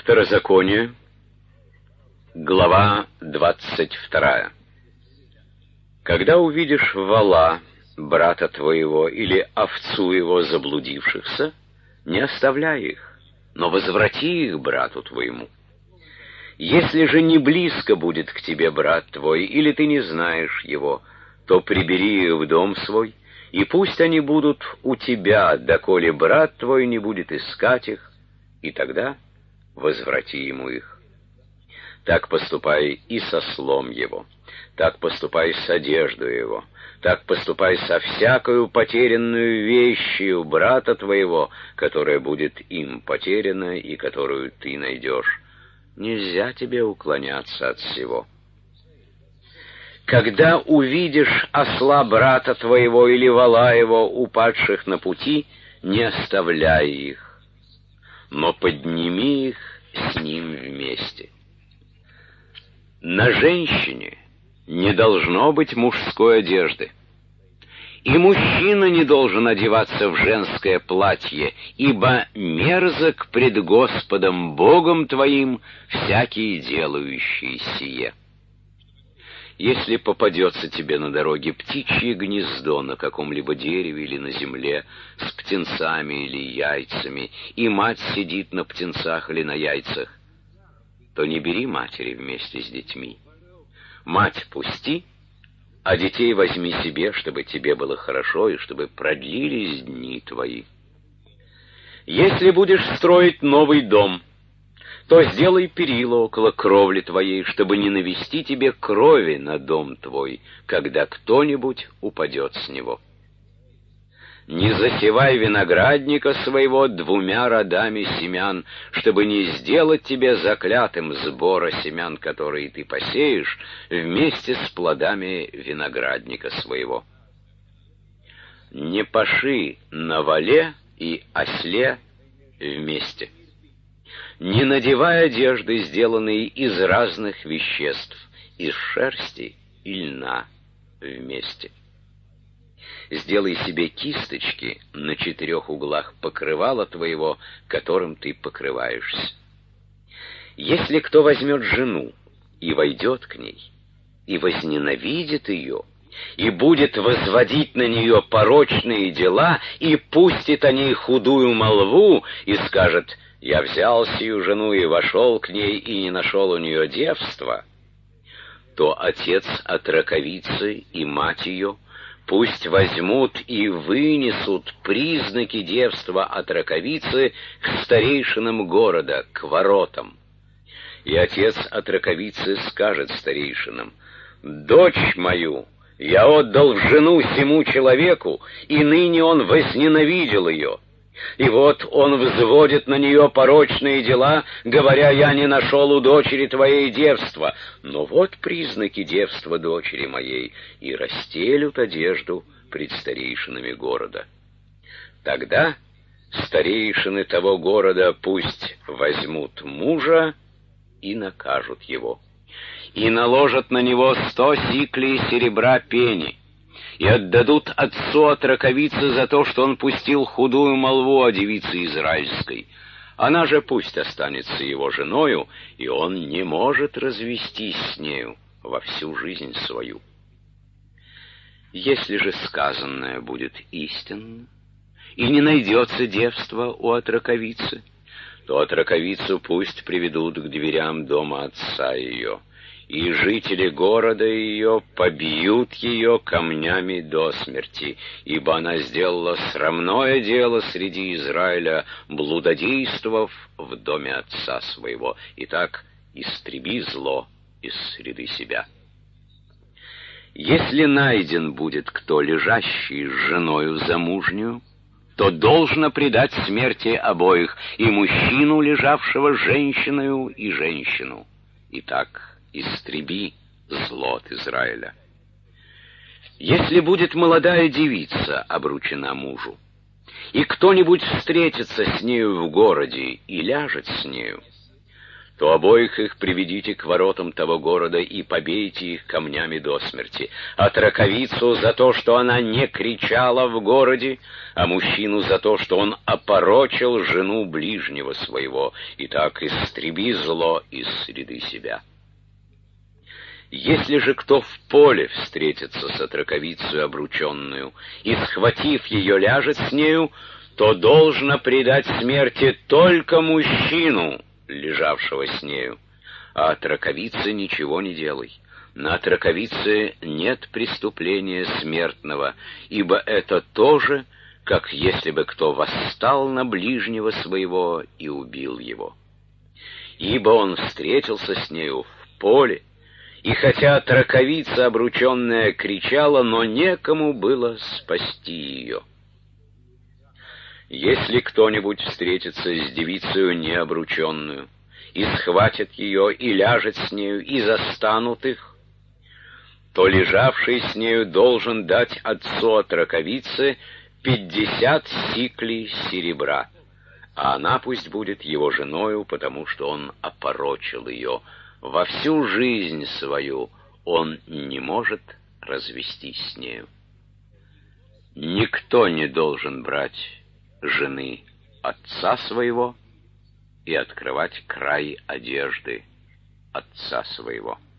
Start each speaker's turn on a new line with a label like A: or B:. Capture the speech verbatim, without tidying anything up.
A: Второзаконие, глава двадцать вторая. Когда увидишь вола, брата твоего, или овцу его заблудившихся, не оставляй их, но возврати их брату твоему. Если же не близко будет к тебе брат твой, или ты не знаешь его, то прибери их в дом свой, и пусть они будут у тебя, доколе брат твой не будет искать их, и тогда возврати ему их. Так поступай и со слом его, так поступай с одеждой его, так поступай со всякою потерянную вещью брата твоего, которая будет им потеряна и которую ты найдешь. Нельзя тебе уклоняться от всего. Когда увидишь осла брата твоего или вола его, упадших на пути, не оставляй их, но подними их с ним вместе. На женщине не должно быть мужской одежды, и мужчина не должен одеваться в женское платье, ибо мерзок пред Господом Богом твоим всякий делающий сие. Если попадется тебе на дороге птичье гнездо на каком-либо дереве или на земле с птенцами или яйцами, и мать сидит на птенцах или на яйцах, то не бери матери вместе с детьми. Мать пусти, а детей возьми себе, чтобы тебе было хорошо и чтобы продлились дни твои. Если будешь строить новый дом, то сделай перила около кровли твоей, чтобы не навести тебе крови на дом твой, когда кто-нибудь упадет с него. Не засевай виноградника своего двумя родами семян, чтобы не сделать тебе заклятым сбора семян, которые ты посеешь, вместе с плодами виноградника своего. Не паши на воле и осле вместе. Не надевай одежды, сделанные из разных веществ, из шерсти и льна вместе. Сделай себе кисточки на четырех углах покрывала твоего, которым ты покрываешься. Если кто возьмет жену и войдет к ней, и возненавидит ее, и будет возводить на нее порочные дела, и пустит о ней худую молву, и скажет: «Я взял сию жену и вошел к ней, и не нашел у нее девства», то отец от раковицы и мать ее пусть возьмут и вынесут признаки девства от раковицы к старейшинам города, к воротам. И отец от раковицы скажет старейшинам: «Дочь мою я отдал в жену сему человеку, и ныне он возненавидел ее. И вот он взводит на нее порочные дела, говоря: я не нашел у дочери твоей девства. Но вот признаки девства дочери моей, и расстелют одежду пред старейшинами города. Тогда старейшины того города пусть возьмут мужа и накажут его, и наложат на него сто сиклей серебра пени, и отдадут отцу от раковицы за то, что он пустил худую молву о девице израильской. Она же пусть останется его женою, и он не может развестись с нею во всю жизнь свою. Если же сказанное будет истинно, и не найдется девства у отраковицы, то отраковицу пусть приведут к дверям дома отца ее, и жители города ее побьют ее камнями до смерти, ибо она сделала срамное дело среди Израиля, блудодействовав в доме отца своего. Итак, истреби зло из среды себя. Если найден будет кто, лежащий с женою замужнюю, то должно предать смерти обоих, и мужчину, лежавшего с женщиною, и женщину. Итак, истреби зло от Израиля. Если будет молодая девица обручена мужу, и кто-нибудь встретится с нею в городе и ляжет с нею, то обоих их приведите к воротам того города и побейте их камнями до смерти, а траковицу за то, что она не кричала в городе, а мужчину за то, что он опорочил жену ближнего своего, и так истреби зло из среды себя. Если же кто в поле встретится с отраковицей обрученную и, схватив ее, ляжет с нею, то должно предать смерти только мужчину, лежавшего с нею, а отраковице ничего не делай. На отраковице нет преступления смертного, ибо это то же, как если бы кто восстал на ближнего своего и убил его. Ибо он встретился с нею в поле, и хотя отраковица обрученная кричала, но некому было спасти ее. Если кто-нибудь встретится с девицею необрученную, и схватит ее, и ляжет с нею, и застанут их, то лежавший с нею должен дать отцу отраковицы пятьдесят сиклей серебра, а она пусть будет его женою, потому что он опорочил ее. Во всю жизнь свою он не может развестись с нею. Никто не должен брать жены отца своего и открывать край одежды отца своего.